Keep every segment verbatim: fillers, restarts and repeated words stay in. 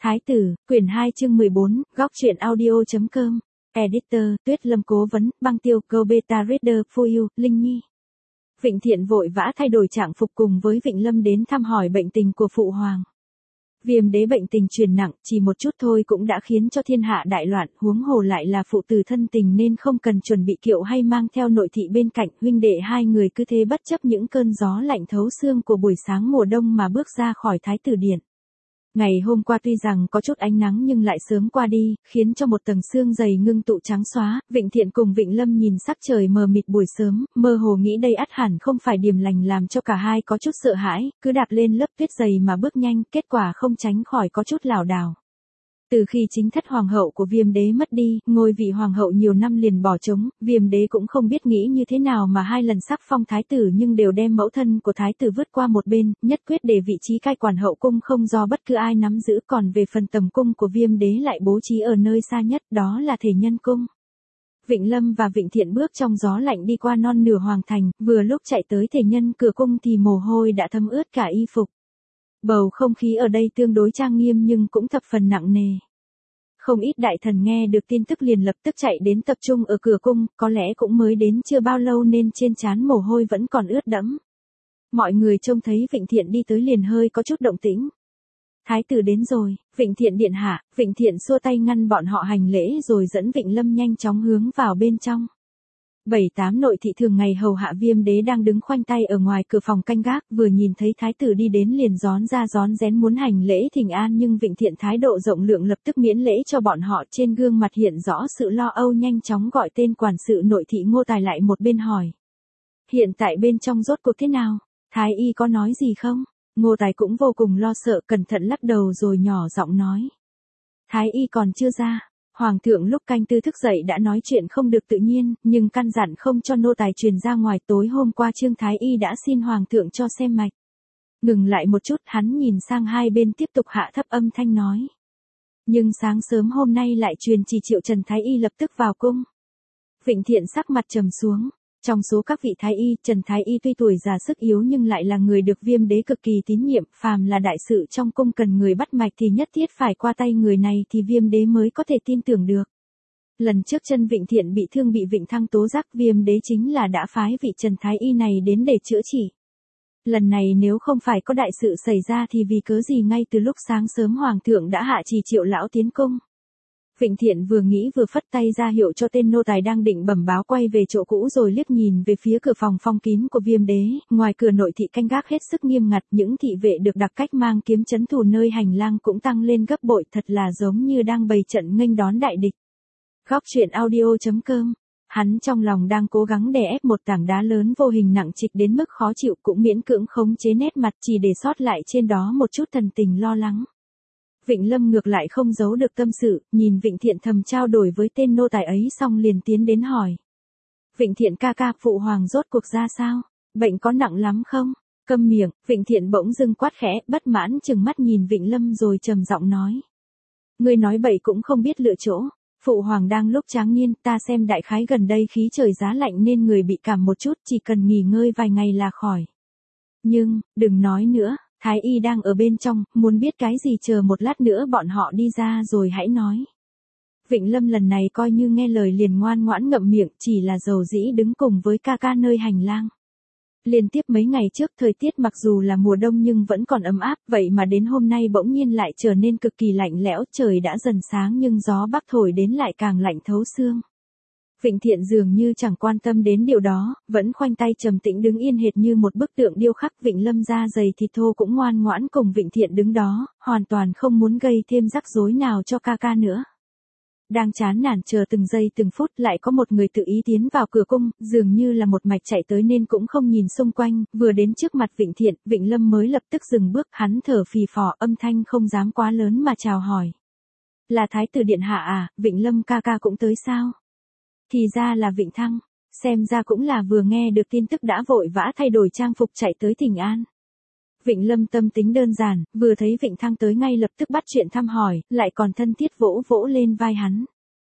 Thái tử, quyển hai chương mười bốn, góc truyện audio.com, Editor, Tuyết Lâm cố vấn, băng tiêu, Go Beta Reader for You, Linh Nhi. Vịnh Thiện vội vã thay đổi trạng phục cùng với Vịnh Lâm đến thăm hỏi bệnh tình của Phụ Hoàng. Viêm đế bệnh tình truyền nặng, chỉ một chút thôi cũng đã khiến cho thiên hạ đại loạn, huống hồ lại là phụ tử thân tình nên không cần chuẩn bị kiệu hay mang theo nội thị bên cạnh, huynh đệ hai người cứ thế bất chấp những cơn gió lạnh thấu xương của buổi sáng mùa đông mà bước ra khỏi Thái tử điện. Ngày hôm qua tuy rằng có chút ánh nắng nhưng lại sớm qua đi, khiến cho một tầng sương dày ngưng tụ trắng xóa, Vịnh Thiện cùng Vịnh Lâm nhìn sắc trời mờ mịt buổi sớm, mơ hồ nghĩ đây ắt hẳn không phải điềm lành làm cho cả hai có chút sợ hãi, cứ đạp lên lớp tuyết dày mà bước nhanh, kết quả không tránh khỏi có chút lảo đảo. Từ khi chính thất hoàng hậu của Viêm đế mất đi, ngôi vị hoàng hậu nhiều năm liền bỏ trống, Viêm đế cũng không biết nghĩ như thế nào mà hai lần sắc phong thái tử nhưng đều đem mẫu thân của thái tử vứt qua một bên, nhất quyết để vị trí cai quản hậu cung không do bất cứ ai nắm giữ, còn về phần tầm cung của Viêm đế lại bố trí ở nơi xa nhất, đó là Thể Nhân cung. Vịnh Lâm và Vịnh Thiện bước trong gió lạnh đi qua non nửa hoàng thành, vừa lúc chạy tới Thể Nhân cửa cung thì mồ hôi đã thấm ướt cả y phục. Bầu không khí ở đây tương đối trang nghiêm nhưng cũng thập phần nặng nề. Không ít đại thần nghe được tin tức liền lập tức chạy đến tập trung ở cửa cung, có lẽ cũng mới đến chưa bao lâu nên trên trán mồ hôi vẫn còn ướt đẫm. Mọi người trông thấy Vịnh Thiện đi tới liền hơi có chút động tĩnh. Thái tử đến rồi, Vịnh Thiện điện hạ. Vịnh Thiện xua tay ngăn bọn họ hành lễ rồi dẫn Vịnh Lâm nhanh chóng hướng vào bên trong. Bảy tám nội thị thường ngày hầu hạ Viêm đế đang đứng khoanh tay ở ngoài cửa phòng canh gác, vừa nhìn thấy thái tử đi đến liền rón ra rón rén muốn hành lễ thỉnh an, nhưng Vịnh Thiện thái độ rộng lượng lập tức miễn lễ cho bọn họ, trên gương mặt hiện rõ sự lo âu, nhanh chóng gọi tên quản sự nội thị Ngô Tài lại một bên hỏi. Hiện tại bên trong rốt cuộc thế nào? Thái y có nói gì không? Ngô Tài cũng vô cùng lo sợ, cẩn thận lắc đầu rồi nhỏ giọng nói. Thái y còn chưa ra. Hoàng thượng lúc canh tư thức dậy đã nói chuyện không được tự nhiên, nhưng căn dặn không cho nô tài truyền ra ngoài. Tối hôm qua Trương Thái y đã xin Hoàng thượng cho xem mạch. Ngừng lại một chút, hắn nhìn sang hai bên tiếp tục hạ thấp âm thanh nói. Nhưng sáng sớm hôm nay lại truyền chỉ triệu Trần Thái y lập tức vào cung. Vịnh Thiện sắc mặt trầm xuống. Trong số các vị thái y, Trần Thái y tuy tuổi già sức yếu nhưng lại là người được Viêm đế cực kỳ tín nhiệm, phàm là đại sự trong cung cần người bắt mạch thì nhất thiết phải qua tay người này thì Viêm đế mới có thể tin tưởng được. Lần trước chân Vịnh Thiện bị thương bị Vịnh Thăng tố giác, Viêm đế chính là đã phái vị Trần Thái y này đến để chữa trị. Lần này nếu không phải có đại sự xảy ra thì vì cớ gì ngay từ lúc sáng sớm Hoàng thượng đã hạ chỉ triệu lão tiến cung. Vịnh Thiện vừa nghĩ vừa phất tay ra hiệu cho tên nô tài đang định bẩm báo quay về chỗ cũ, rồi liếc nhìn về phía cửa phòng phong kín của Viêm đế, ngoài cửa nội thị canh gác hết sức nghiêm ngặt, những thị vệ được đặc cách mang kiếm trấn thủ nơi hành lang cũng tăng lên gấp bội, thật là giống như đang bày trận nghênh đón đại địch. Góc truyện audio.com. Hắn trong lòng đang cố gắng đè ép một tảng đá lớn vô hình nặng trịch đến mức khó chịu, cũng miễn cưỡng khống chế nét mặt, chỉ để sót lại trên đó một chút thần tình lo lắng. Vịnh Lâm ngược lại không giấu được tâm sự, nhìn Vịnh Thiện thầm trao đổi với tên nô tài ấy xong liền tiến đến hỏi. Vịnh Thiện ca ca, Phụ Hoàng rốt cuộc ra sao? Bệnh có nặng lắm không? Câm miệng. Vịnh Thiện bỗng dưng quát khẽ, bất mãn chừng mắt nhìn Vịnh Lâm rồi trầm giọng nói. Ngươi nói bậy cũng không biết lựa chỗ. Phụ Hoàng đang lúc tráng niên, ta xem đại khái gần đây khí trời giá lạnh nên người bị cảm một chút, chỉ cần nghỉ ngơi vài ngày là khỏi. Nhưng, đừng nói nữa. Thái y đang ở bên trong, muốn biết cái gì chờ một lát nữa bọn họ đi ra rồi hãy nói. Vịnh Lâm lần này coi như nghe lời liền ngoan ngoãn ngậm miệng, chỉ là dầu dĩ đứng cùng với ca ca nơi hành lang. Liên tiếp mấy ngày trước thời tiết mặc dù là mùa đông nhưng vẫn còn ấm áp, vậy mà đến hôm nay bỗng nhiên lại trở nên cực kỳ lạnh lẽo, trời đã dần sáng nhưng gió bắc thổi đến lại càng lạnh thấu xương. Vịnh Thiện dường như chẳng quan tâm đến điều đó, vẫn khoanh tay trầm tĩnh đứng yên hệt như một bức tượng điêu khắc. Vịnh Lâm da dày thịt thô cũng ngoan ngoãn cùng Vịnh Thiện đứng đó, hoàn toàn không muốn gây thêm rắc rối nào cho ca ca nữa. Đang chán nản chờ từng giây từng phút, lại có một người tự ý tiến vào cửa cung, dường như là một mạch chạy tới nên cũng không nhìn xung quanh, vừa đến trước mặt Vịnh Thiện, Vịnh Lâm mới lập tức dừng bước, hắn thở phì phò, âm thanh không dám quá lớn mà chào hỏi. Là Thái tử điện hạ à? Vịnh Lâm ca ca cũng tới sao? Thì ra là Vịnh Thăng, xem ra cũng là vừa nghe được tin tức đã vội vã thay đổi trang phục chạy tới thỉnh an. Vịnh Lâm tâm tính đơn giản, vừa thấy Vịnh Thăng tới ngay lập tức bắt chuyện thăm hỏi, lại còn thân thiết vỗ vỗ lên vai hắn.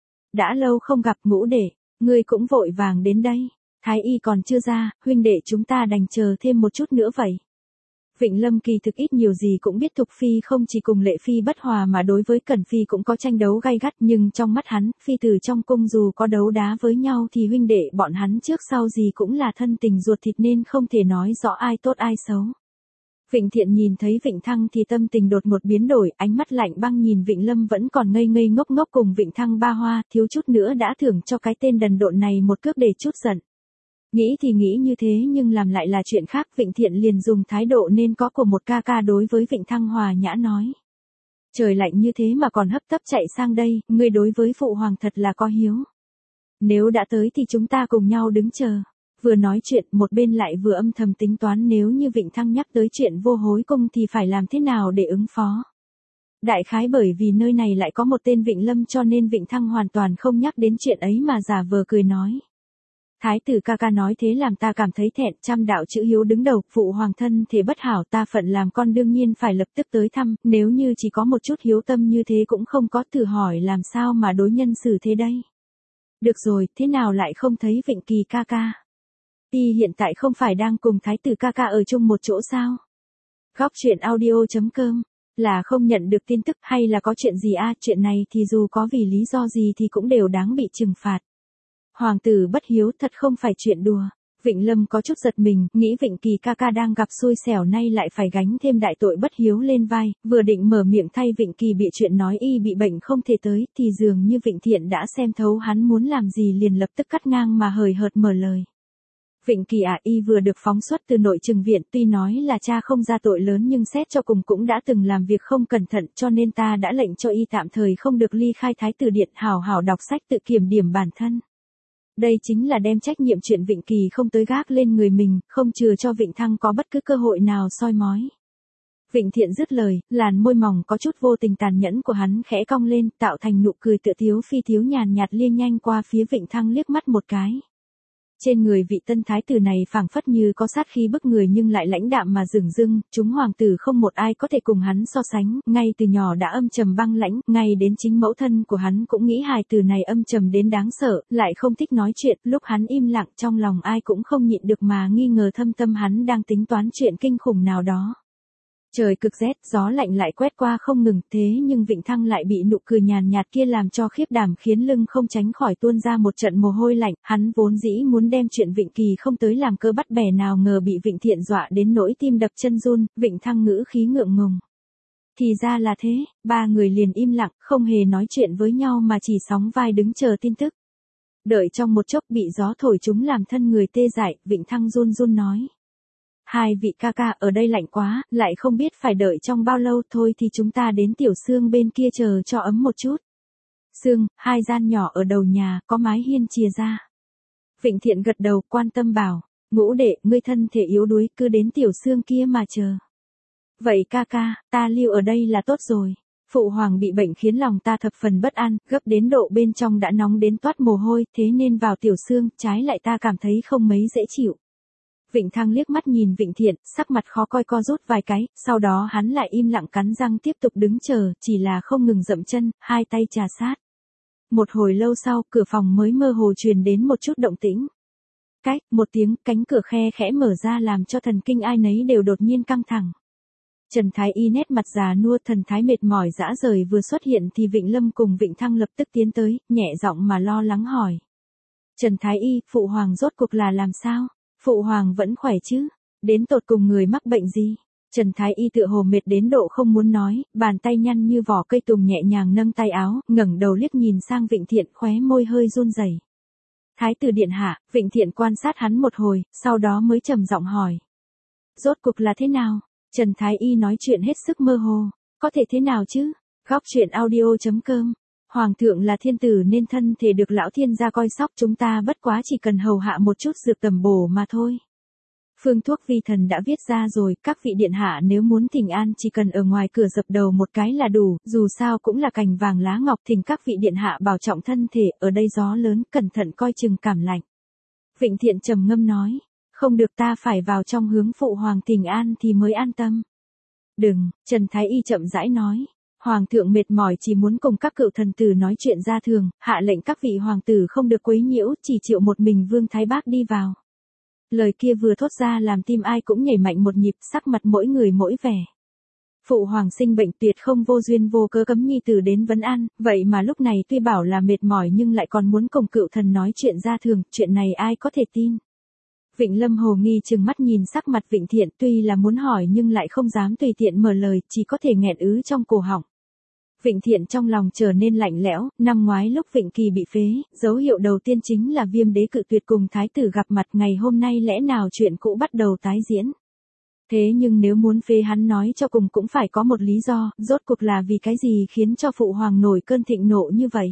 Đã lâu không gặp Ngũ đệ, ngươi cũng vội vàng đến đây. Thái y còn chưa ra, huynh đệ chúng ta đành chờ thêm một chút nữa vậy. Vịnh Lâm kỳ thực ít nhiều gì cũng biết Thục Phi không chỉ cùng Lệ Phi bất hòa mà đối với Cẩn Phi cũng có tranh đấu gay gắt, nhưng trong mắt hắn, Phi tử trong cung dù có đấu đá với nhau thì huynh đệ bọn hắn trước sau gì cũng là thân tình ruột thịt nên không thể nói rõ ai tốt ai xấu. Vịnh Thiện nhìn thấy Vịnh Thăng thì tâm tình đột một biến đổi, ánh mắt lạnh băng nhìn Vịnh Lâm vẫn còn ngây ngây ngốc ngốc cùng Vịnh Thăng ba hoa, thiếu chút nữa đã thưởng cho cái tên đần độn này một cước để chút giận. Nghĩ thì nghĩ như thế nhưng làm lại là chuyện khác, Vịnh Thiện liền dùng thái độ nên có của một ca ca đối với Vịnh Thăng hòa nhã nói. Trời lạnh như thế mà còn hấp tấp chạy sang đây, ngươi đối với phụ hoàng thật là có hiếu. Nếu đã tới thì chúng ta cùng nhau đứng chờ. Vừa nói chuyện một bên lại vừa âm thầm tính toán nếu như Vịnh Thăng nhắc tới chuyện vô hối cung thì phải làm thế nào để ứng phó. Đại khái bởi vì nơi này lại có một tên Vịnh Lâm cho nên Vịnh Thăng hoàn toàn không nhắc đến chuyện ấy mà giả vờ cười nói. Thái tử ca ca nói thế làm ta cảm thấy thẹn, trăm đạo chữ hiếu đứng đầu, phụ hoàng thân thể bất hảo, ta phận làm con đương nhiên phải lập tức tới thăm, nếu như chỉ có một chút hiếu tâm như thế cũng không có, thử hỏi làm sao mà đối nhân xử thế đây. Được rồi, thế nào lại không thấy Vịnh Kỳ ca ca? Y hiện tại không phải đang cùng thái tử ca ca ở chung một chỗ sao? Góc truyện audio chấm com, là không nhận được tin tức hay là có chuyện gì à, chuyện này thì dù có vì lý do gì thì cũng đều đáng bị trừng phạt. Hoàng tử bất hiếu thật không phải chuyện đùa. Vịnh Lâm có chút giật mình, nghĩ Vịnh Kỳ ca ca đang gặp xui xẻo nay lại phải gánh thêm đại tội bất hiếu lên vai, vừa định mở miệng thay Vịnh Kỳ bị chuyện nói y bị bệnh không thể tới, thì dường như Vịnh Thiện đã xem thấu hắn muốn làm gì liền lập tức cắt ngang mà hời hợt mở lời. Vịnh Kỳ à, y vừa được phóng xuất từ nội trừng viện, tuy nói là cha không ra tội lớn nhưng xét cho cùng cũng đã từng làm việc không cẩn thận cho nên ta đã lệnh cho y tạm thời không được ly khai thái tử điện, hào hào đọc sách tự kiểm điểm bản thân. Đây chính là đem trách nhiệm chuyện Vịnh Kỳ không tới gác lên người mình, không chừa cho Vịnh Thăng có bất cứ cơ hội nào soi mói. Vịnh Thiện dứt lời, làn môi mỏng có chút vô tình tàn nhẫn của hắn khẽ cong lên, tạo thành nụ cười tựa thiếu phi thiếu nhàn nhạt liếc nhanh qua phía Vịnh Thăng liếc mắt một cái. Trên người vị tân thái tử này phảng phất như có sát khí bức người nhưng lại lãnh đạm mà dửng dưng, chúng hoàng tử không một ai có thể cùng hắn so sánh, ngay từ nhỏ đã âm trầm băng lãnh, ngay đến chính mẫu thân của hắn cũng nghĩ hài tử này âm trầm đến đáng sợ, lại không thích nói chuyện, lúc hắn im lặng trong lòng ai cũng không nhịn được mà nghi ngờ thâm tâm hắn đang tính toán chuyện kinh khủng nào đó. Trời cực rét, gió lạnh lại quét qua không ngừng, thế nhưng Vịnh Thăng lại bị nụ cười nhàn nhạt kia làm cho khiếp đảm khiến lưng không tránh khỏi tuôn ra một trận mồ hôi lạnh, hắn vốn dĩ muốn đem chuyện Vịnh Kỳ không tới làm cơ bắt bẻ nào ngờ bị Vịnh Thiện dọa đến nỗi tim đập chân run, Vịnh Thăng ngữ khí ngượng ngùng. Thì ra là thế, ba người liền im lặng, không hề nói chuyện với nhau mà chỉ sóng vai đứng chờ tin tức. Đợi trong một chốc bị gió thổi chúng làm thân người tê dại, Vịnh Thăng run run nói. Hai vị ca ca ở đây lạnh quá, lại không biết phải đợi trong bao lâu, thôi thì chúng ta đến Tiểu Sương bên kia chờ cho ấm một chút. Sương, hai gian nhỏ ở đầu nhà, có mái hiên chìa ra. Vịnh Thiện gật đầu quan tâm bảo, ngũ đệ, ngươi thân thể yếu đuối, cứ đến Tiểu Sương kia mà chờ. Vậy ca ca, ta lưu ở đây là tốt rồi. Phụ hoàng bị bệnh khiến lòng ta thập phần bất an, gấp đến độ bên trong đã nóng đến toát mồ hôi, thế nên vào Tiểu Sương, trái lại ta cảm thấy không mấy dễ chịu. Vịnh Thăng liếc mắt nhìn Vịnh Thiện, sắc mặt khó coi co rút vài cái, sau đó hắn lại im lặng cắn răng tiếp tục đứng chờ, chỉ là không ngừng dậm chân, hai tay trà sát. Một hồi lâu sau, cửa phòng mới mơ hồ truyền đến một chút động tĩnh. Cách, một tiếng, cánh cửa khe khẽ mở ra làm cho thần kinh ai nấy đều đột nhiên căng thẳng. Trần Thái Y nét mặt già nua thần thái mệt mỏi dã rời vừa xuất hiện thì Vịnh Lâm cùng Vịnh Thăng lập tức tiến tới, nhẹ giọng mà lo lắng hỏi. Trần Thái Y, phụ hoàng rốt cuộc là làm sao? Phụ hoàng vẫn khỏe chứ? Đến tột cùng người mắc bệnh gì? Trần Thái Y tựa hồ mệt đến độ không muốn nói, bàn tay nhăn như vỏ cây tùng nhẹ nhàng nâng tay áo, ngẩng đầu liếc nhìn sang Vịnh Thiện khóe môi hơi run rẩy. Thái tử điện hạ, Vịnh Thiện quan sát hắn một hồi, sau đó mới trầm giọng hỏi. Rốt cuộc là thế nào? Trần Thái Y nói chuyện hết sức mơ hồ. Có thể thế nào chứ? Góc truyện audio chấm com. Hoàng thượng là thiên tử nên thân thể được lão thiên gia coi sóc, chúng ta bất quá chỉ cần hầu hạ một chút dược tầm bổ mà thôi. Phương thuốc vi thần đã viết ra rồi, các vị điện hạ nếu muốn thỉnh an chỉ cần ở ngoài cửa dập đầu một cái là đủ, dù sao cũng là cành vàng lá ngọc, thỉnh các vị điện hạ bảo trọng thân thể, ở đây gió lớn, cẩn thận coi chừng cảm lạnh. Vịnh Thiện trầm ngâm nói, không được, ta phải vào trong hướng phụ hoàng thỉnh an thì mới an tâm. Đừng, Trần Thái Y chậm rãi nói. Hoàng thượng mệt mỏi chỉ muốn cùng các cựu thần tử nói chuyện ra thường, hạ lệnh các vị hoàng tử không được quấy nhiễu, chỉ chịu một mình Vương Thái Bác đi vào. Lời kia vừa thốt ra làm tim ai cũng nhảy mạnh một nhịp, sắc mặt mỗi người mỗi vẻ. Phụ hoàng sinh bệnh tuyệt không vô duyên vô cớ cấm nhi tử đến vấn an, vậy mà lúc này tuy bảo là mệt mỏi nhưng lại còn muốn cùng cựu thần nói chuyện ra thường, chuyện này ai có thể tin. Vịnh Lâm hồ nghi trừng mắt nhìn sắc mặt Vịnh Thiện, tuy là muốn hỏi nhưng lại không dám tùy tiện mở lời, chỉ có thể nghẹn ứ trong cổ họng. Vịnh Thiện trong lòng trở nên lạnh lẽo, năm ngoái lúc Vịnh Kỳ bị phế, dấu hiệu đầu tiên chính là Viêm đế cự tuyệt cùng thái tử gặp mặt, ngày hôm nay lẽ nào chuyện cũ bắt đầu tái diễn. Thế nhưng nếu muốn phế hắn nói cho cùng cũng phải có một lý do, rốt cuộc là vì cái gì khiến cho phụ hoàng nổi cơn thịnh nộ như vậy.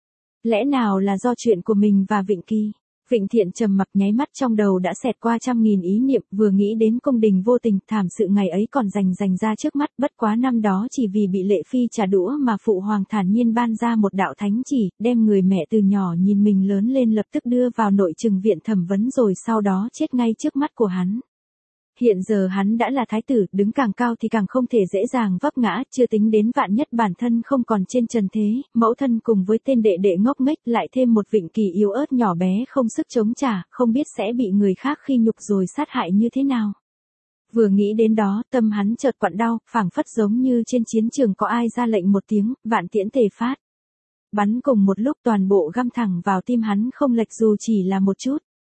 Lẽ nào là do chuyện của mình và Vịnh Kỳ. Vịnh Thiện trầm mặc, nháy mắt trong đầu đã xẹt qua trăm nghìn ý niệm, vừa nghĩ đến cung đình vô tình, thảm sự ngày ấy còn rành rành ra trước mắt, bất quá năm đó chỉ vì bị Lệ Phi trả đũa mà phụ hoàng thản nhiên ban ra một đạo thánh chỉ, đem người mẹ từ nhỏ nhìn mình lớn lên lập tức đưa vào nội trừng viện thẩm vấn rồi sau đó chết ngay trước mắt của hắn. Hiện giờ hắn đã là thái tử, đứng càng cao thì càng không thể dễ dàng vấp ngã, chưa tính đến vạn nhất bản thân không còn trên trần thế, mẫu thân cùng với tên đệ đệ ngốc nghếch lại thêm một Vịnh Kỳ yếu ớt nhỏ bé không sức chống trả, không biết sẽ bị người khác khi nhục rồi sát hại như thế nào. Vừa nghĩ đến đó, tâm hắn chợt quặn đau, phảng phất giống như trên chiến trường có ai ra lệnh một tiếng, vạn tiễn tề phát. Bắn cùng một lúc toàn bộ găm thẳng vào tim hắn không lệch dù chỉ là một chút.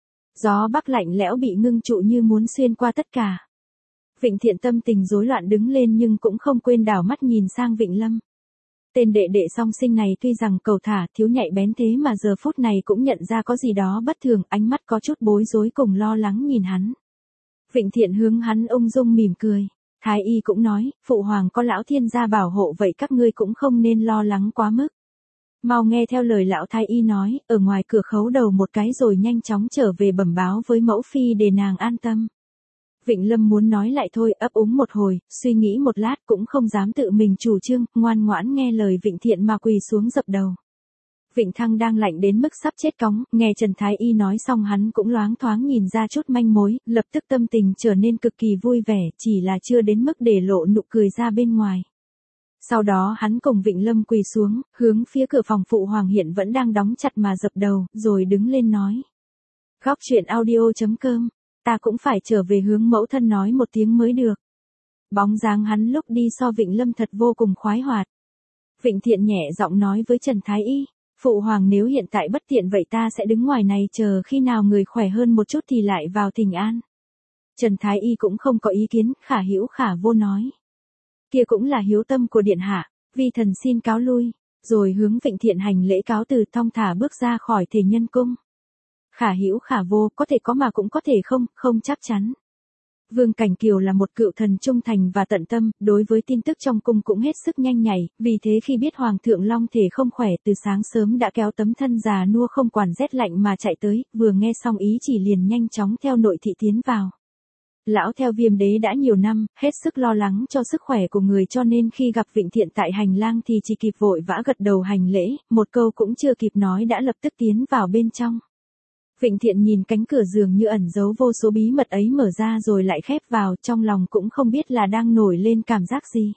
Gió bắc lạnh lẽo bị ngưng trụ như muốn xuyên qua tất cả. Vịnh Thiện tâm tình rối loạn đứng lên nhưng cũng không quên đảo mắt nhìn sang Vịnh Lâm. Tên đệ đệ song sinh này tuy rằng cầu thả thiếu nhạy bén thế mà giờ phút này cũng nhận ra có gì đó bất thường, ánh mắt có chút bối rối cùng lo lắng nhìn hắn. Vịnh Thiện hướng hắn ung dung mỉm cười. Thái y cũng nói, phụ hoàng có lão thiên gia bảo hộ vậy các ngươi cũng không nên lo lắng quá mức. Mau nghe theo lời lão thái y nói, ở ngoài cửa khấu đầu một cái rồi nhanh chóng trở về bẩm báo với mẫu phi để nàng an tâm. Vịnh Lâm muốn nói lại thôi, ấp úng một hồi, suy nghĩ một lát cũng không dám tự mình chủ trương, ngoan ngoãn nghe lời Vịnh Thiện mà quỳ xuống dập đầu. Vịnh Thăng đang lạnh đến mức sắp chết cóng, nghe Trần Thái Y nói xong hắn cũng loáng thoáng nhìn ra chút manh mối, lập tức tâm tình trở nên cực kỳ vui vẻ, chỉ là chưa đến mức để lộ nụ cười ra bên ngoài. Sau đó hắn cùng Vịnh Lâm quỳ xuống, hướng phía cửa phòng phụ hoàng hiện vẫn đang đóng chặt mà dập đầu, rồi đứng lên nói. Góc truyện audio chấm com, ta cũng phải trở về hướng mẫu thân nói một tiếng mới được. Bóng dáng hắn lúc đi so Vịnh Lâm thật vô cùng khoái hoạt. Vịnh Thiện nhẹ giọng nói với Trần Thái Y, phụ hoàng nếu hiện tại bất tiện vậy ta sẽ đứng ngoài này chờ khi nào người khỏe hơn một chút thì lại vào thỉnh an. Trần Thái Y cũng không có ý kiến, khả hữu khả vô nói. Kia cũng là hiếu tâm của điện hạ, vi thần xin cáo lui, rồi hướng Vịnh Thiện hành lễ cáo từ thong thả bước ra khỏi thể nhân cung. Khả hữu khả vô, có thể có mà cũng có thể không, không chắc chắn. Vương Cảnh Kiều là một cựu thần trung thành và tận tâm, đối với tin tức trong cung cũng hết sức nhanh nhạy, vì thế khi biết Hoàng thượng Long thể không khỏe từ sáng sớm đã kéo tấm thân già nua không quản rét lạnh mà chạy tới, vừa nghe xong ý chỉ liền nhanh chóng theo nội thị tiến vào. Lão theo Viêm đế đã nhiều năm, hết sức lo lắng cho sức khỏe của người cho nên khi gặp Vịnh Thiện tại hành lang thì chỉ kịp vội vã gật đầu hành lễ, một câu cũng chưa kịp nói đã lập tức tiến vào bên trong. Vịnh Thiện nhìn cánh cửa giường như ẩn giấu vô số bí mật ấy mở ra rồi lại khép vào, trong lòng cũng không biết là đang nổi lên cảm giác gì.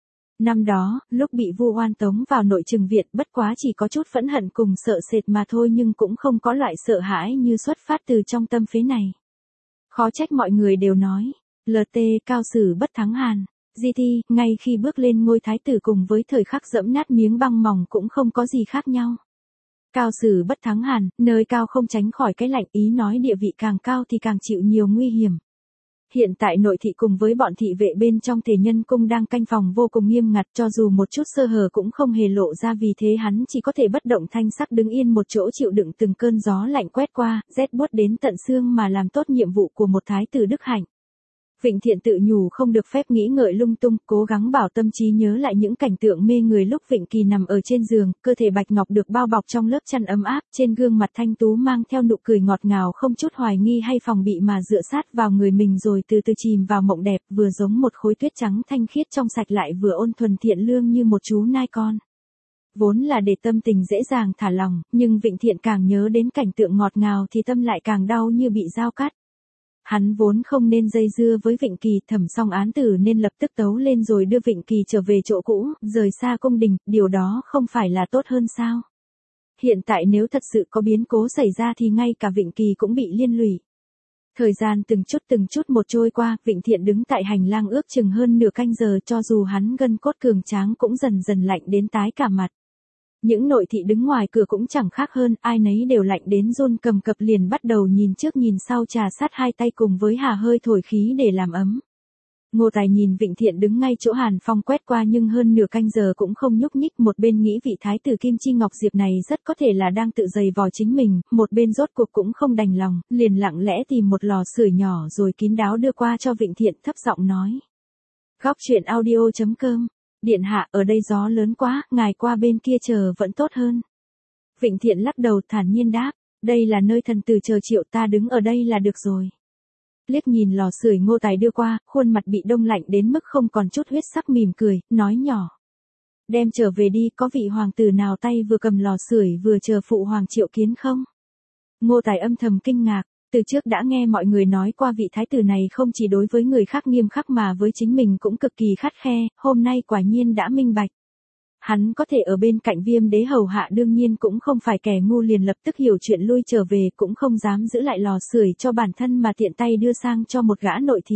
Năm đó, lúc bị Vu Oan tống vào nội trừng viện bất quá chỉ có chút phẫn hận cùng sợ sệt mà thôi nhưng cũng không có loại sợ hãi như xuất phát từ trong tâm phế này. Khó trách mọi người đều nói, lờ tê cao sử bất thắng hàn, gi ti, ngay khi bước lên ngôi thái tử cùng với thời khắc dẫm nát miếng băng mỏng cũng không có gì khác nhau. Cao sử bất thắng hàn, nơi cao không tránh khỏi cái lạnh, ý nói địa vị càng cao thì càng chịu nhiều nguy hiểm. Hiện tại nội thị cùng với bọn thị vệ bên trong thể nhân cung đang canh phòng vô cùng nghiêm ngặt cho dù một chút sơ hở cũng không hề lộ ra vì thế hắn chỉ có thể bất động thanh sắc đứng yên một chỗ chịu đựng từng cơn gió lạnh quét qua, rét buốt đến tận xương mà làm tốt nhiệm vụ của một thái tử đức hạnh. Vịnh Thiện tự nhủ không được phép nghĩ ngợi lung tung, cố gắng bảo tâm trí nhớ lại những cảnh tượng mê người lúc Vịnh Kỳ nằm ở trên giường, cơ thể bạch ngọc được bao bọc trong lớp chăn ấm áp, trên gương mặt thanh tú mang theo nụ cười ngọt ngào không chút hoài nghi hay phòng bị mà dựa sát vào người mình rồi từ từ chìm vào mộng đẹp, vừa giống một khối tuyết trắng thanh khiết trong sạch lại vừa ôn thuần thiện lương như một chú nai con. Vốn là để tâm tình dễ dàng thả lòng, nhưng Vịnh Thiện càng nhớ đến cảnh tượng ngọt ngào thì tâm lại càng đau như bị dao cắt. Hắn vốn không nên dây dưa với Vịnh Kỳ, thẩm xong án tử nên lập tức tấu lên rồi đưa Vịnh Kỳ trở về chỗ cũ, rời xa cung đình, điều đó không phải là tốt hơn sao? Hiện tại nếu thật sự có biến cố xảy ra thì ngay cả Vịnh Kỳ cũng bị liên lụy. Thời gian từng chút từng chút một trôi qua, Vịnh Thiện đứng tại hành lang ước chừng hơn nửa canh giờ, cho dù hắn gân cốt cường tráng cũng dần dần lạnh đến tái cả mặt. Những nội thị đứng ngoài cửa cũng chẳng khác hơn, ai nấy đều lạnh đến run cầm cập, liền bắt đầu nhìn trước nhìn sau trà sát hai tay cùng với hà hơi thổi khí để làm ấm. Ngô Tài nhìn Vịnh Thiện đứng ngay chỗ Hàn Phong quét qua nhưng hơn nửa canh giờ cũng không nhúc nhích, một bên nghĩ vị thái tử Kim Chi Ngọc Diệp này rất có thể là đang tự giày vò chính mình, một bên rốt cuộc cũng không đành lòng, liền lặng lẽ tìm một lò sưởi nhỏ rồi kín đáo đưa qua cho Vịnh Thiện, thấp giọng nói. Góc truyện audio chấm com, điện hạ, ở đây gió lớn quá, ngài qua bên kia chờ vẫn tốt hơn. Vịnh Thiện lắc đầu thản nhiên đáp, đây là nơi thần tử chờ triệu, ta đứng ở đây là được rồi. Liếc nhìn lò sưởi Ngô Tài đưa qua, khuôn mặt bị đông lạnh đến mức không còn chút huyết sắc, mỉm cười, nói nhỏ. Đem trở về đi, có vị hoàng tử nào tay vừa cầm lò sưởi vừa chờ phụ hoàng triệu kiến không? Ngô Tài âm thầm kinh ngạc, từ trước đã nghe mọi người nói qua vị thái tử này không chỉ đối với người khác nghiêm khắc mà với chính mình cũng cực kỳ khắt khe, hôm nay quả nhiên đã minh bạch. Hắn có thể ở bên cạnh Viêm đế hầu hạ đương nhiên cũng không phải kẻ ngu, liền lập tức hiểu chuyện lui trở về, cũng không dám giữ lại lò sưởi cho bản thân mà tiện tay đưa sang cho một gã nội thị.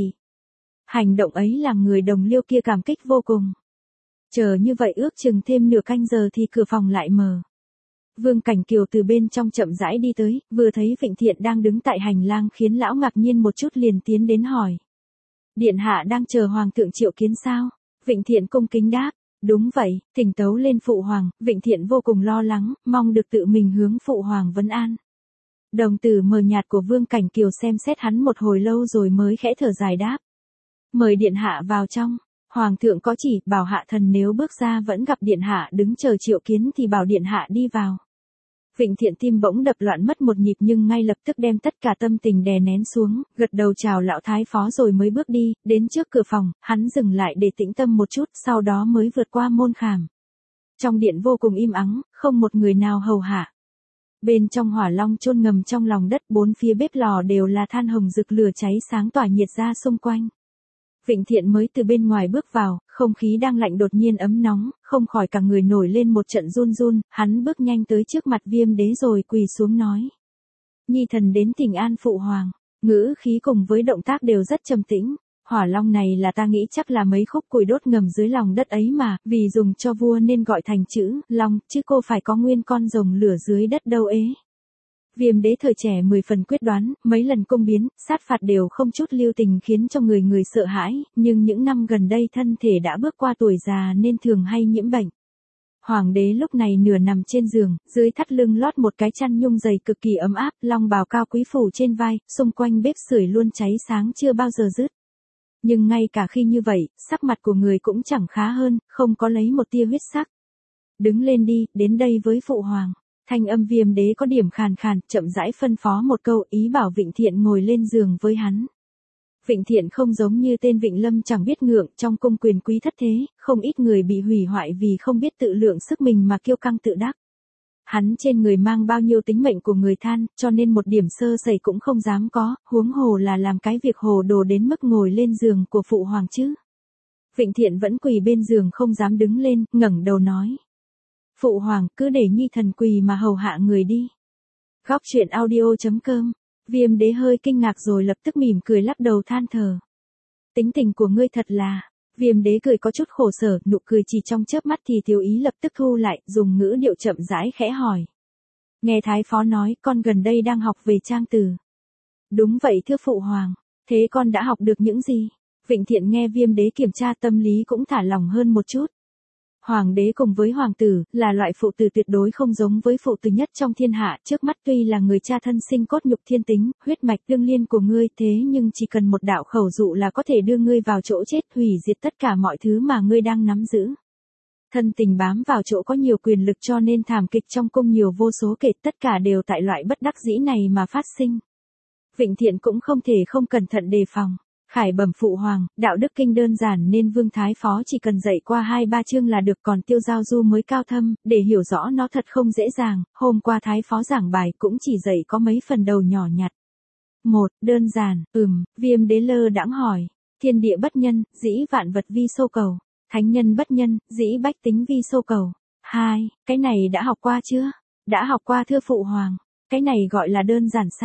Hành động ấy làm người đồng liêu kia cảm kích vô cùng. Chờ như vậy ước chừng thêm nửa canh giờ thì cửa phòng lại mở. Vương Cảnh Kiều từ bên trong chậm rãi đi tới, vừa thấy Vịnh Thiện đang đứng tại hành lang khiến lão ngạc nhiên một chút, liền tiến đến hỏi. Điện hạ đang chờ hoàng thượng triệu kiến sao? Vịnh Thiện cung kính đáp. Đúng vậy, thỉnh tấu lên phụ hoàng. Vịnh Thiện vô cùng lo lắng, mong được tự mình hướng phụ hoàng vấn an. Đồng tử mờ nhạt của Vương Cảnh Kiều xem xét hắn một hồi lâu rồi mới khẽ thở dài đáp. Mời điện hạ vào trong. Hoàng thượng có chỉ, bảo hạ thần nếu bước ra vẫn gặp điện hạ đứng chờ triệu kiến thì bảo điện hạ đi vào. Vịnh Thiện tim bỗng đập loạn mất một nhịp nhưng ngay lập tức đem tất cả tâm tình đè nén xuống, gật đầu chào lão thái phó rồi mới bước đi, đến trước cửa phòng, hắn dừng lại để tĩnh tâm một chút, sau đó mới vượt qua môn khảm. Trong điện vô cùng im ắng, không một người nào hầu hạ. Bên trong hỏa long chôn ngầm trong lòng đất, bốn phía bếp lò đều là than hồng rực lửa cháy sáng tỏa nhiệt ra xung quanh. Vịnh Thiện mới từ bên ngoài bước vào, không khí đang lạnh đột nhiên ấm nóng, không khỏi cả người nổi lên một trận run run, hắn bước nhanh tới trước mặt Viêm đế rồi quỳ xuống nói. Nhi thần đến thỉnh an phụ hoàng, ngữ khí cùng với động tác đều rất trầm tĩnh. Hỏa long này là ta nghĩ chắc là mấy khúc củi đốt ngầm dưới lòng đất ấy mà, vì dùng cho vua nên gọi thành chữ long, chứ cô phải có nguyên con rồng lửa dưới đất đâu ế. Viêm đế thời trẻ mười phần quyết đoán, mấy lần công biến, sát phạt đều không chút lưu tình khiến cho người người sợ hãi, nhưng những năm gần đây thân thể đã bước qua tuổi già nên thường hay nhiễm bệnh. Hoàng đế lúc này nửa nằm trên giường, dưới thắt lưng lót một cái chăn nhung dày cực kỳ ấm áp, long bào cao quý phủ trên vai, xung quanh bếp sưởi luôn cháy sáng chưa bao giờ dứt. Nhưng ngay cả khi như vậy, sắc mặt của người cũng chẳng khá hơn, không có lấy một tia huyết sắc. Đứng lên đi, đến đây với phụ hoàng. Thanh âm Viêm đế có điểm khàn khàn, chậm rãi phân phó một câu, ý bảo Vịnh Thiện ngồi lên giường với hắn. Vịnh Thiện không giống như tên Vịnh Lâm chẳng biết ngượng, trong cung quyền quý thất thế, không ít người bị hủy hoại vì không biết tự lượng sức mình mà kiêu căng tự đắc. Hắn trên người mang bao nhiêu tính mệnh của người than, cho nên một điểm sơ sẩy cũng không dám có, huống hồ là làm cái việc hồ đồ đến mức ngồi lên giường của phụ hoàng chứ. Vịnh Thiện vẫn quỳ bên giường không dám đứng lên, ngẩng đầu nói. Phụ hoàng, cứ để nhi thần quỳ mà hầu hạ người đi. Góc truyện audio chấm com, Viêm đế hơi kinh ngạc rồi lập tức mỉm cười lắc đầu than thở. Tính tình của ngươi thật là... Viêm đế cười có chút khổ sở, nụ cười chỉ trong chớp mắt thì thiếu ý lập tức thu lại, dùng ngữ điệu chậm rãi khẽ hỏi. Nghe thái phó nói, con gần đây đang học về trang từ. Đúng vậy thưa phụ hoàng, thế con đã học được những gì? Vịnh Thiện nghe Viêm đế kiểm tra tâm lý cũng thả lòng hơn một chút. Hoàng đế cùng với hoàng tử, là loại phụ tử tuyệt đối không giống với phụ tử nhất trong thiên hạ, trước mắt tuy là người cha thân sinh cốt nhục thiên tính, huyết mạch tương liên của ngươi, thế nhưng chỉ cần một đạo khẩu dụ là có thể đưa ngươi vào chỗ chết, hủy diệt tất cả mọi thứ mà ngươi đang nắm giữ. Thân tình bám vào chỗ có nhiều quyền lực cho nên thảm kịch trong cung nhiều vô số kể, tất cả đều tại loại bất đắc dĩ này mà phát sinh. Vịnh Thiện cũng không thể không cẩn thận đề phòng. Khải bẩm phụ hoàng, đạo đức kinh đơn giản nên Vương Thái Phó chỉ cần dạy qua hai ba chương là được, còn Tiêu Giao Du mới cao thâm, để hiểu rõ nó thật không dễ dàng, hôm qua Thái Phó giảng bài cũng chỉ dạy có mấy phần đầu nhỏ nhặt. Một, đơn giản, ừm, Viêm đế lơ đãng hỏi, thiên địa bất nhân, dĩ vạn vật vi sô cầu, thánh nhân bất nhân, dĩ bách tính vi sô cầu. Hai, cái này đã học qua chưa? Đã học qua thưa phụ hoàng, cái này gọi là đơn giản sao?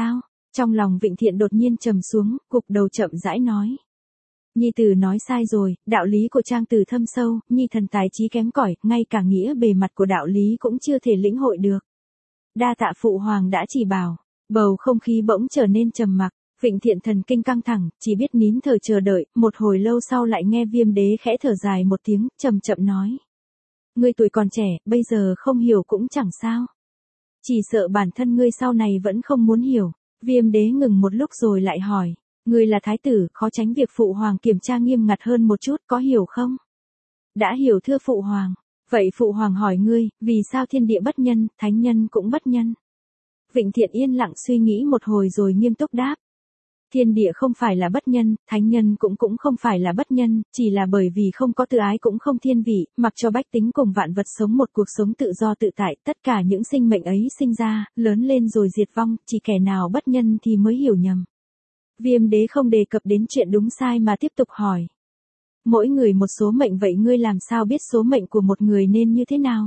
Trong lòng Vịnh Thiện đột nhiên trầm xuống, gục đầu chậm rãi nói. Nhi tử nói sai rồi, đạo lý của Trang Tử thâm sâu, Nhi thần tài trí kém cỏi, ngay cả nghĩa bề mặt của đạo lý cũng chưa thể lĩnh hội được. Đa tạ phụ hoàng đã chỉ bảo, bầu không khí bỗng trở nên trầm mặc, Vịnh Thiện thần kinh căng thẳng, chỉ biết nín thở chờ đợi, một hồi lâu sau lại nghe Viêm Đế khẽ thở dài một tiếng, chậm chậm nói. Ngươi tuổi còn trẻ, bây giờ không hiểu cũng chẳng sao. Chỉ sợ bản thân ngươi sau này vẫn không muốn hiểu. Viêm Đế ngừng một lúc rồi lại hỏi. Ngươi là thái tử, khó tránh việc phụ hoàng kiểm tra nghiêm ngặt hơn một chút, có hiểu không? Đã hiểu thưa phụ hoàng. Vậy phụ hoàng hỏi ngươi, vì sao thiên địa bất nhân, thánh nhân cũng bất nhân? Vịnh Thiện yên lặng suy nghĩ một hồi rồi nghiêm túc đáp. Thiên địa không phải là bất nhân, thánh nhân cũng cũng không phải là bất nhân, chỉ là bởi vì không có tự ái cũng không thiên vị, mặc cho bách tính cùng vạn vật sống một cuộc sống tự do tự tại, tất cả những sinh mệnh ấy sinh ra, lớn lên rồi diệt vong, chỉ kẻ nào bất nhân thì mới hiểu nhầm. Viêm Đế không đề cập đến chuyện đúng sai mà tiếp tục hỏi. Mỗi người một số mệnh, vậy ngươi làm sao biết số mệnh của một người nên như thế nào?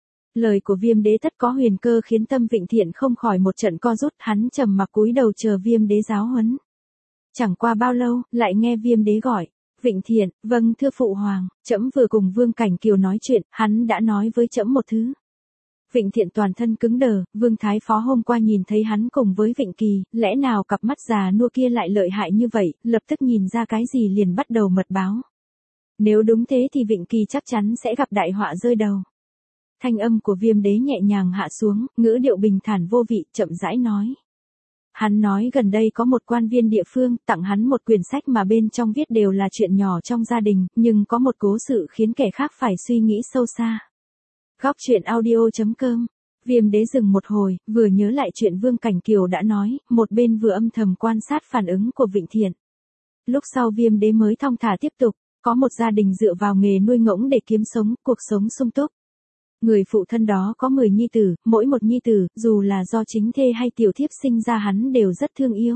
Lời của Viêm Đế tất có huyền cơ khiến tâm Vịnh Thiện không khỏi một trận co rút, hắn trầm mặc cúi đầu chờ Viêm Đế giáo huấn. Chẳng qua bao lâu, lại nghe Viêm Đế gọi. Vịnh Thiện, vâng thưa phụ hoàng, trẫm vừa cùng Vương Cảnh Kiều nói chuyện, hắn đã nói với trẫm một thứ. Vịnh Thiện toàn thân cứng đờ, Vương Thái Phó hôm qua nhìn thấy hắn cùng với Vịnh Kỳ, lẽ nào cặp mắt già nua kia lại lợi hại như vậy, lập tức nhìn ra cái gì liền bắt đầu mật báo. Nếu đúng thế thì Vịnh Kỳ chắc chắn sẽ gặp đại họa rơi đầu. Thanh âm của Viêm Đế nhẹ nhàng hạ xuống, ngữ điệu bình thản vô vị, chậm rãi nói. Hắn nói gần đây có một quan viên địa phương tặng hắn một quyển sách mà bên trong viết đều là chuyện nhỏ trong gia đình, nhưng có một cố sự khiến kẻ khác phải suy nghĩ sâu xa. Góc truyện audio chấm com. Viêm Đế dừng một hồi, vừa nhớ lại chuyện Vương Cảnh Kiều đã nói, một bên vừa âm thầm quan sát phản ứng của Vịnh Thiện. Lúc sau Viêm Đế mới thong thả tiếp tục, có một gia đình dựa vào nghề nuôi ngỗng để kiếm sống, cuộc sống sung túc. Người phụ thân đó có mười nhi tử, mỗi một nhi tử, dù là do chính thê hay tiểu thiếp sinh ra hắn đều rất thương yêu.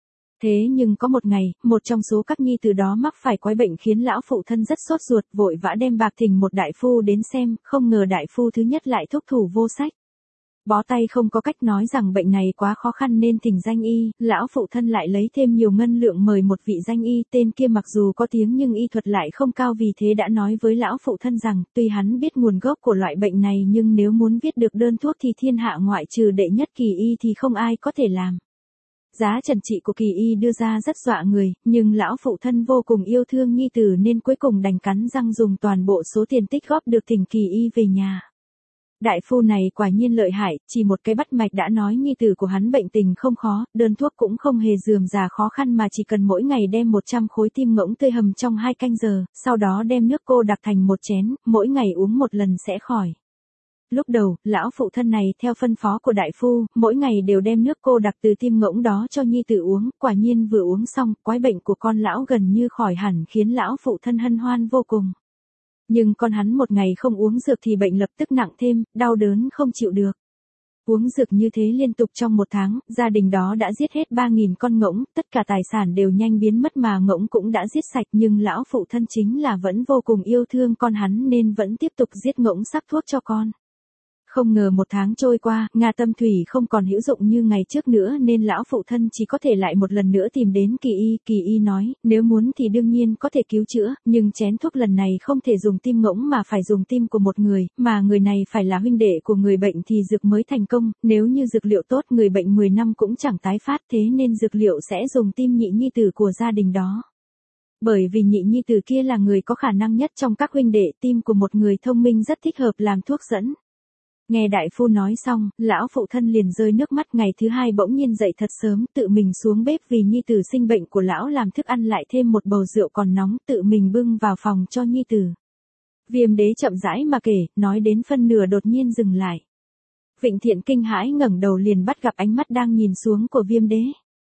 Thế nhưng có một ngày, một trong số các nhi tử đó mắc phải quái bệnh khiến lão phụ thân rất sốt ruột, vội vã đem bạc thỉnh một đại phu đến xem, không ngờ đại phu thứ nhất lại thúc thủ vô sách. Bó tay không có cách, nói rằng bệnh này quá khó khăn nên thỉnh danh y, lão phụ thân lại lấy thêm nhiều ngân lượng mời một vị danh y, tên kia mặc dù có tiếng nhưng y thuật lại không cao, vì thế đã nói với lão phụ thân rằng, tuy hắn biết nguồn gốc của loại bệnh này nhưng nếu muốn viết được đơn thuốc thì thiên hạ ngoại trừ đệ nhất Kỳ y thì không ai có thể làm. Giá trần trị của Kỳ y đưa ra rất dọa người, nhưng lão phụ thân vô cùng yêu thương nhi tử nên cuối cùng đành cắn răng dùng toàn bộ số tiền tích góp được thỉnh Kỳ y về nhà. Đại phu này quả nhiên lợi hại, chỉ một cái bắt mạch đã nói nhi tử của hắn bệnh tình không khó, đơn thuốc cũng không hề rườm rà khó khăn mà chỉ cần mỗi ngày đem một trăm khối tim ngỗng tươi hầm trong hai canh giờ, sau đó đem nước cô đặc thành một chén, mỗi ngày uống một lần sẽ khỏi. Lúc đầu, lão phụ thân này theo phân phó của đại phu, mỗi ngày đều đem nước cô đặc từ tim ngỗng đó cho nhi tử uống, quả nhiên vừa uống xong, quái bệnh của con lão gần như khỏi hẳn khiến lão phụ thân hân hoan vô cùng. Nhưng con hắn một ngày không uống dược thì bệnh lập tức nặng thêm, đau đớn không chịu được. Uống dược như thế liên tục trong một tháng, gia đình đó đã giết hết ba nghìn con ngỗng, tất cả tài sản đều nhanh biến mất mà ngỗng cũng đã giết sạch, nhưng lão phụ thân chính là vẫn vô cùng yêu thương con hắn nên vẫn tiếp tục giết ngỗng sắc thuốc cho con. Không ngờ một tháng trôi qua, Nga Tâm Thủy không còn hữu dụng như ngày trước nữa nên lão phụ thân chỉ có thể lại một lần nữa tìm đến Kỳ y. Kỳ y nói, nếu muốn thì đương nhiên có thể cứu chữa, nhưng chén thuốc lần này không thể dùng tim ngỗng mà phải dùng tim của một người, mà người này phải là huynh đệ của người bệnh thì dược mới thành công, nếu như dược liệu tốt người bệnh mười năm cũng chẳng tái phát, thế nên dược liệu sẽ dùng tim nhị nhi tử của gia đình đó. Bởi vì nhị nhi tử kia là người có khả năng nhất trong các huynh đệ, tim của một người thông minh rất thích hợp làm thuốc dẫn. Nghe đại phu nói xong, lão phụ thân liền rơi nước mắt. Ngày thứ hai bỗng nhiên dậy thật sớm, tự mình xuống bếp vì nhi tử sinh bệnh của lão làm thức ăn, lại thêm một bầu rượu còn nóng, tự mình bưng vào phòng cho nhi tử. Viêm Đế chậm rãi mà kể, nói đến phân nửa đột nhiên dừng lại. Vịnh Thiện kinh hãi ngẩng đầu liền bắt gặp ánh mắt đang nhìn xuống của Viêm Đế.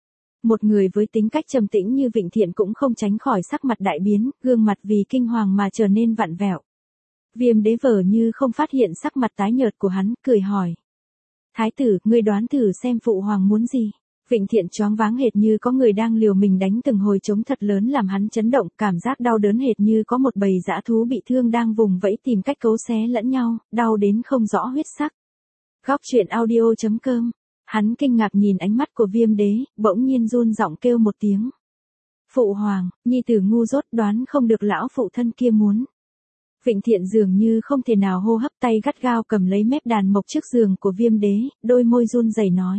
Một người với tính cách trầm tĩnh như Vịnh Thiện cũng không tránh khỏi sắc mặt đại biến, gương mặt vì kinh hoàng mà trở nên vặn vẹo. Viêm Đế vờ như không phát hiện sắc mặt tái nhợt của hắn, cười hỏi. Thái tử, ngươi đoán thử xem phụ hoàng muốn gì? Vịnh Thiện choáng váng hệt như có người đang liều mình đánh từng hồi trống thật lớn làm hắn chấn động, cảm giác đau đớn hệt như có một bầy dã thú bị thương đang vùng vẫy tìm cách cấu xé lẫn nhau, đau đến không rõ huyết sắc. Góc truyện audio chấm com Hắn kinh ngạc nhìn ánh mắt của Viêm đế, bỗng nhiên run giọng kêu một tiếng. Phụ hoàng, nhi tử ngu dốt đoán không được lão phụ thân kia muốn. Vịnh Thiện dường như không thể nào hô hấp, tay gắt gao cầm lấy mép đàn mộc trước giường của Viêm đế, đôi môi run rẩy nói.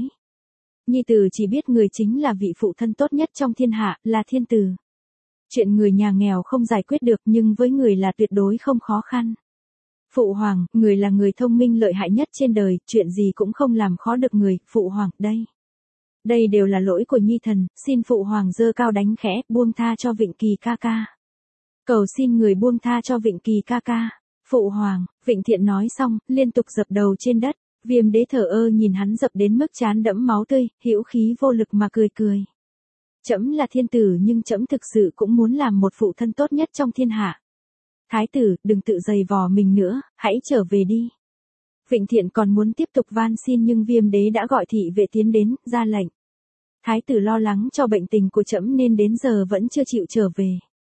Nhi tử chỉ biết người chính là vị phụ thân tốt nhất trong thiên hạ, là thiên tử. Chuyện người nhà nghèo không giải quyết được nhưng với người là tuyệt đối không khó khăn. Phụ hoàng, người là người thông minh lợi hại nhất trên đời, chuyện gì cũng không làm khó được người, phụ hoàng, đây. Đây đều là lỗi của nhi thần, xin phụ hoàng giơ cao đánh khẽ, buông tha cho Vịnh Kỳ ca ca. Cầu xin người buông tha cho Vịnh Kỳ ca ca. Phụ hoàng, Vịnh Thiện nói xong, liên tục dập đầu trên đất. Viêm đế thở ơ nhìn hắn dập đến mức trán đẫm máu tươi, hữu khí vô lực mà cười cười. Trẫm là thiên tử nhưng trẫm thực sự cũng muốn làm một phụ thân tốt nhất trong thiên hạ. Thái tử, đừng tự giày vò mình nữa, hãy trở về đi. Vịnh Thiện còn muốn tiếp tục van xin nhưng Viêm đế đã gọi thị vệ tiến đến, ra lệnh. Thái tử lo lắng cho bệnh tình của trẫm nên đến giờ vẫn chưa chịu trở về.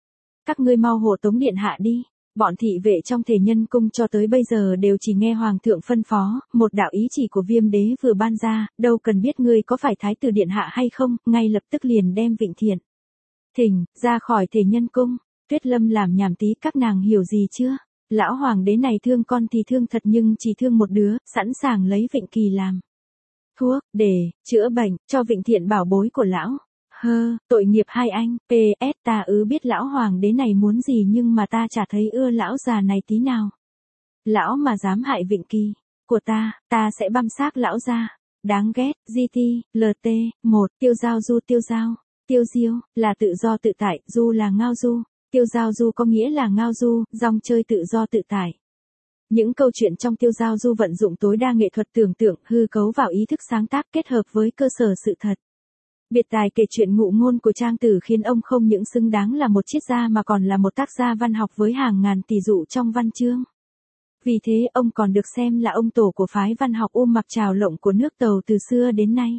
Các ngươi mau hộ tống điện hạ đi. Bọn thị vệ trong Thể Nhân cung cho tới bây giờ đều chỉ nghe hoàng thượng phân phó, một đạo ý chỉ của Viêm đế vừa ban ra, đâu cần biết ngươi có phải thái tử điện hạ hay không, ngay lập tức liền đem Vịnh Thiện thỉnh ra khỏi Thể Nhân cung. Tuyết Lâm làm nhảm tí, các nàng hiểu gì chưa? Lão hoàng đế này thương con thì thương thật nhưng chỉ thương một đứa, sẵn sàng lấy Vịnh Kỳ làm thuốc để chữa bệnh cho Vịnh Thiện bảo bối của lão. Hơ, tội nghiệp hai anh, pê ét ta ư biết lão hoàng đế này muốn gì nhưng mà ta chả thấy ưa lão già này tí nào. Lão mà dám hại Vịnh Kỳ của ta, ta sẽ băm xác lão ra. Đáng ghét, giê tê, lờ tê, một, tiêu giao du tiêu giao, tiêu diêu, là tự do tự tại, du là ngao du, tiêu giao du có nghĩa là ngao du, dòng chơi tự do tự tại. Những câu chuyện trong tiêu giao du vận dụng tối đa nghệ thuật tưởng tượng, hư cấu vào ý thức sáng tác kết hợp với cơ sở sự thật. Biệt tài kể chuyện ngụ ngôn của Trang Tử khiến ông không những xứng đáng là một triết gia mà còn là một tác gia văn học với hàng ngàn tỷ dụ trong văn chương. Vì thế ông còn được xem là ông tổ của phái văn học um mặc trào lộng của nước Tàu từ xưa đến nay.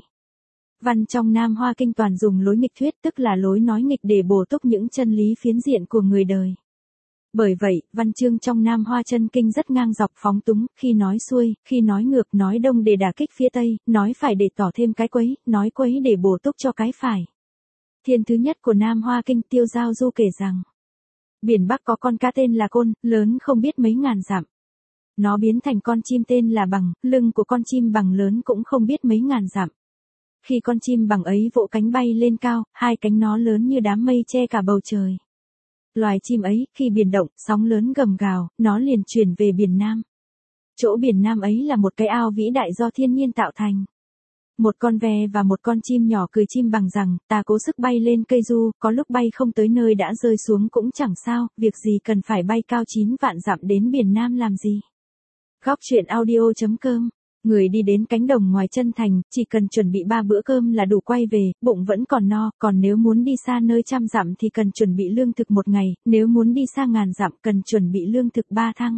Văn trong Nam Hoa Kinh toàn dùng lối nghịch thuyết, tức là lối nói nghịch để bổ túc những chân lý phiến diện của người đời. Bởi vậy, văn chương trong Nam Hoa Chân Kinh rất ngang dọc phóng túng, khi nói xuôi, khi nói ngược, nói đông để đả kích phía Tây, nói phải để tỏ thêm cái quấy, nói quấy để bổ túc cho cái phải. Thiên thứ nhất của Nam Hoa Kinh Tiêu Giao Du kể rằng, biển Bắc có con cá tên là Côn, lớn không biết mấy ngàn dặm. Nó biến thành con chim tên là Bằng, lưng của con chim Bằng lớn cũng không biết mấy ngàn dặm. Khi con chim Bằng ấy vỗ cánh bay lên cao, hai cánh nó lớn như đám mây che cả bầu trời. Loài chim ấy, khi biển động, sóng lớn gầm gào, nó liền chuyển về biển Nam. Chỗ biển Nam ấy là một cái ao vĩ đại do thiên nhiên tạo thành. Một con ve và một con chim nhỏ cười chim Bằng rằng, ta cố sức bay lên cây du, có lúc bay không tới nơi đã rơi xuống cũng chẳng sao, việc gì cần phải bay cao chín vạn dặm đến biển Nam làm gì. Góc truyện audio chấm com. Người đi đến cánh đồng ngoài chân thành, chỉ cần chuẩn bị ba bữa cơm là đủ quay về, bụng vẫn còn no, còn nếu muốn đi xa nơi trăm dặm thì cần chuẩn bị lương thực một ngày, nếu muốn đi xa ngàn dặm cần chuẩn bị lương thực ba thăng.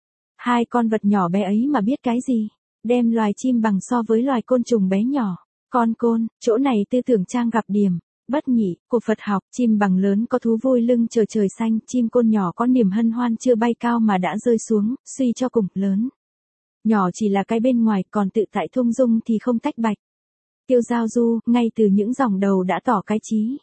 Hai con vật nhỏ bé ấy mà biết cái gì? Đem loài chim Bằng so với loài côn trùng bé nhỏ. Con côn, chỗ này tư tưởng Trang gặp điểm bất nhị của Phật học, chim Bằng lớn có thú vui lưng trời trời xanh, chim côn nhỏ có niềm hân hoan chưa bay cao mà đã rơi xuống, suy cho cùng, lớn. Nhỏ chỉ là cái bên ngoài, còn tự tại thung dung thì không tách bạch. Tiêu Giao Du, ngay từ những dòng đầu đã tỏ cái chí.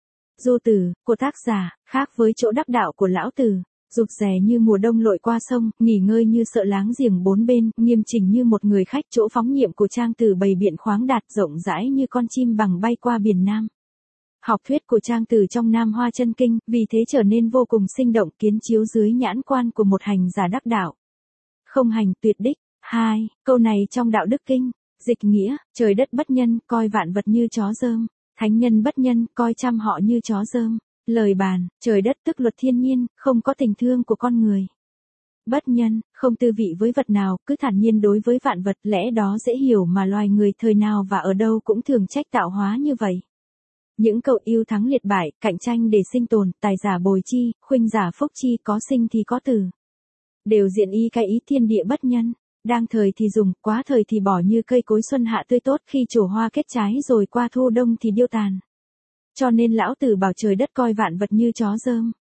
Du Tử, của tác giả, khác với chỗ đắc đạo của Lão Tử, rụt rè như mùa đông lội qua sông, nghỉ ngơi như sợ láng giềng bốn bên, nghiêm chỉnh như một người khách, chỗ phóng nhiệm của Trang Tử bày biện khoáng đạt, rộng rãi như con chim Bằng bay qua biển Nam. Học thuyết của Trang Tử trong Nam Hoa Chân Kinh, vì thế trở nên vô cùng sinh động, kiến chiếu dưới nhãn quan của một hành giả đắc đạo. Không hành tuyệt đích. Hai, câu này trong Đạo Đức Kinh, dịch nghĩa, trời đất bất nhân, coi vạn vật như chó dơm, thánh nhân bất nhân, coi trăm họ như chó dơm. Lời bàn, trời đất tức luật thiên nhiên, không có tình thương của con người. Bất nhân, không tư vị với vật nào, cứ thản nhiên đối với vạn vật, lẽ đó dễ hiểu mà loài người thời nào và ở đâu cũng thường trách tạo hóa như vậy. Những câu yêu thắng liệt bại, cạnh tranh để sinh tồn, tài giả bồi chi, khuynh giả phúc chi, có sinh thì có tử. Đều diện y cái ý thiên địa bất nhân. Đang thời thì dùng, quá thời thì bỏ, như cây cối xuân hạ tươi tốt, khi trổ hoa kết trái rồi qua thu đông thì điêu tàn. Cho nên Lão Tử bảo trời đất coi vạn vật như chó dơm.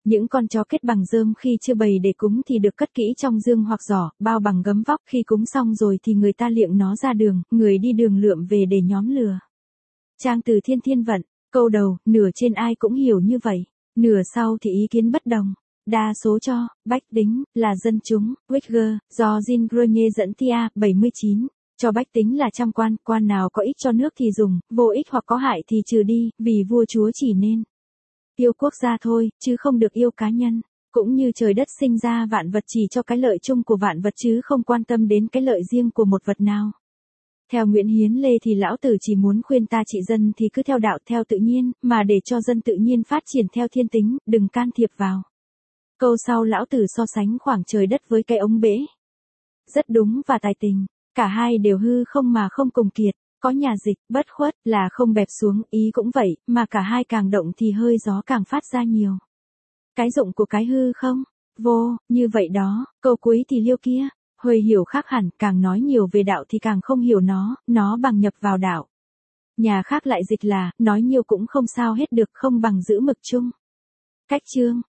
Những con chó kết bằng rơm khi chưa bày để cúng thì được cất kỹ trong dương hoặc giỏ, bao bằng gấm vóc, khi cúng xong rồi thì người ta liệng nó ra đường, người đi đường lượm về để nhóm lừa. Trang từ Thiên Thiên Vận, câu đầu, nửa trên ai cũng hiểu như vậy, nửa sau thì ý kiến bất đồng. Đa số cho, bách tính, là dân chúng, Whitger, do Jean Grenier dẫn Tia, bảy mươi chín. Cho bách tính là trăm quan, quan nào có ích cho nước thì dùng, vô ích hoặc có hại thì trừ đi, vì vua chúa chỉ nên yêu quốc gia thôi, chứ không được yêu cá nhân. Cũng như trời đất sinh ra vạn vật chỉ cho cái lợi chung của vạn vật chứ không quan tâm đến cái lợi riêng của một vật nào. Theo Nguyễn Hiến Lê thì lão tử chỉ muốn khuyên ta trị dân thì cứ theo đạo theo tự nhiên, mà để cho dân tự nhiên phát triển theo thiên tính, đừng can thiệp vào. Câu sau lão tử so sánh khoảng trời đất với cái ống bể. Rất đúng và tài tình, cả hai đều hư không mà không cùng kiệt, có nhà dịch, bất khuất, là không bẹp xuống, ý cũng vậy, mà cả hai càng động thì hơi gió càng phát ra nhiều. Cái dụng của cái hư không, vô, như vậy đó, câu cuối thì liêu kia, Huệ hiểu khác hẳn, càng nói nhiều về đạo thì càng không hiểu nó, nó bằng nhập vào đạo. Nhà khác lại dịch là, nói nhiều cũng không sao hết được, không bằng giữ mực chung. Cách chương